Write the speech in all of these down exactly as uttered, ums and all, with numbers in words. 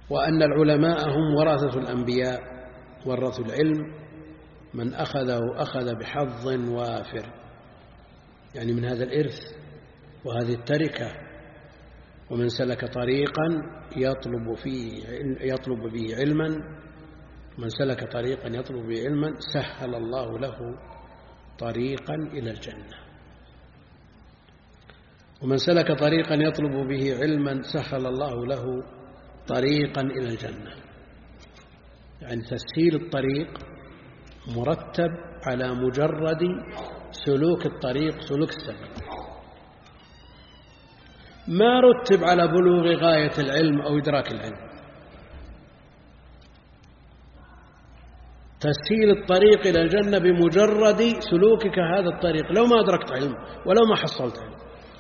وأن العلماء هم ورثة الأنبياء ورثوا العلم، من أخذه أخذ بحظ وافر، يعني من هذا الإرث وهذه التركة. ومن سلك طريقا يطلب فيه يطلب به علما من سلك طريقا يطلب به علما سهل الله له طريقا إلى الجنة. ومن سلك طريقا يطلب به علما سهل الله له طريقا إلى الجنة، يعني تسهيل الطريق مرتب على مجرد سلوك الطريق، سلوك السبيل، ما رتب على بلوغ غاية العلم أو إدراك العلم. تسهيل الطريق إلى الجنة بمجرد سلوكك هذا الطريق، لو ما أدركت علم ولو ما حصلت علم.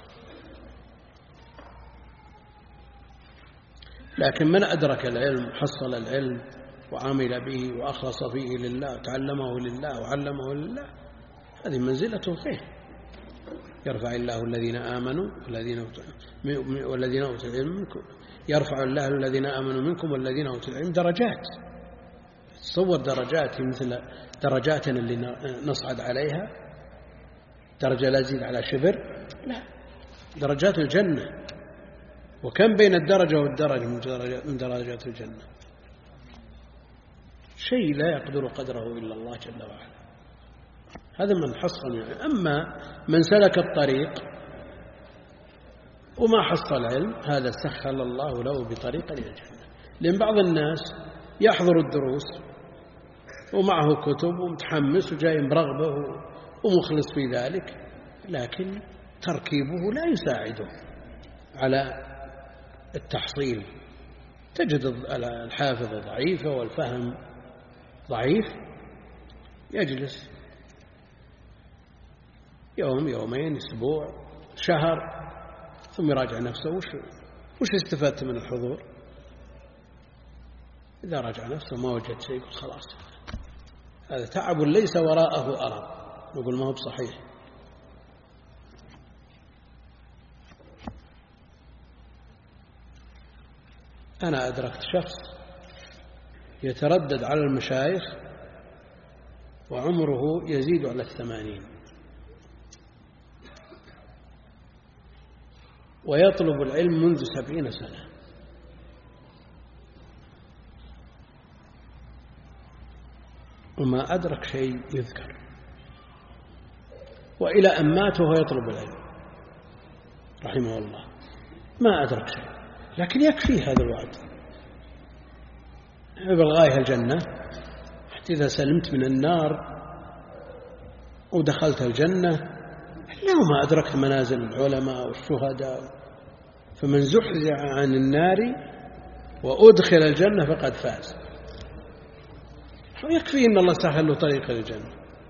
لكن من أدرك العلم حصل العلم وعمل به وأخلص فيه لله وتعلمه لله وعلمه لله، هذه منزلته خير. يرفع الله الذين آمنوا والذين والذين أوتوا العلم منكم، يرفع الله الذين آمنوا منكم والذين أوتوا العلم درجات. تصور درجات مثل درجاتنا اللي نصعد عليها، درجة لا تزيد على شبر، لا، درجات الجنة. وكم بين الدرجة والدرجة من درجات الجنة، شيء لا يقدر قدره إلا الله جل وعلا. هذا من حصل يعني. أما من سلك الطريق وما حصل علم، هذا سهل الله له بطريق إلى الجنة. لأن بعض الناس يحضر الدروس ومعه كتب ومتحمس وجاي برغبة ومخلص في ذلك، لكن تركيبه لا يساعده على التحصيل. تجد الحافظة ضعيفة والفهم ضعيف، يجلس يوم يومين أسبوع شهر ثم يراجع نفسه، وش, وش استفدت من الحضور؟ إذا راجع نفسه ما وجد شيء يقول خلاص هذا تعب ليس وراءه أرى، نقول ما هو بصحيح. أنا أدركت شخص يتردد على المشايخ وعمره يزيد على الثمانين، ويطلب العلم منذ سبعين سنة، وما أدرك شيء يذكر، وإلى أن مات وهو يطلب العلم رحمه الله، ما أدرك شيء. لكن يكفي هذا الوعد بالغاية الجنة، حتى إذا سلمت من النار ودخلت الجنة لو ما أدركت منازل العلماء والشهداء، فمن زحزح عن النار وأدخل الجنة فقد فاز. ويكفي إن الله سهل له طريق الجنة.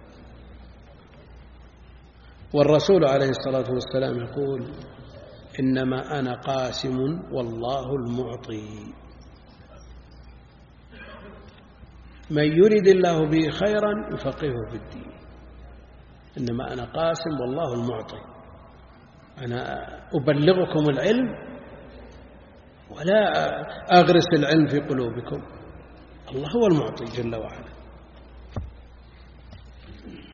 والرسول عليه الصلاة والسلام يقول إنما أنا قاسم والله المعطي، من يريد الله به خيرا يفقهه في الدين. إنما أنا قاسم والله المعطي، أنا أبلغكم العلم ولا أغرس العلم في قلوبكم، الله هو المعطي جل وعلا.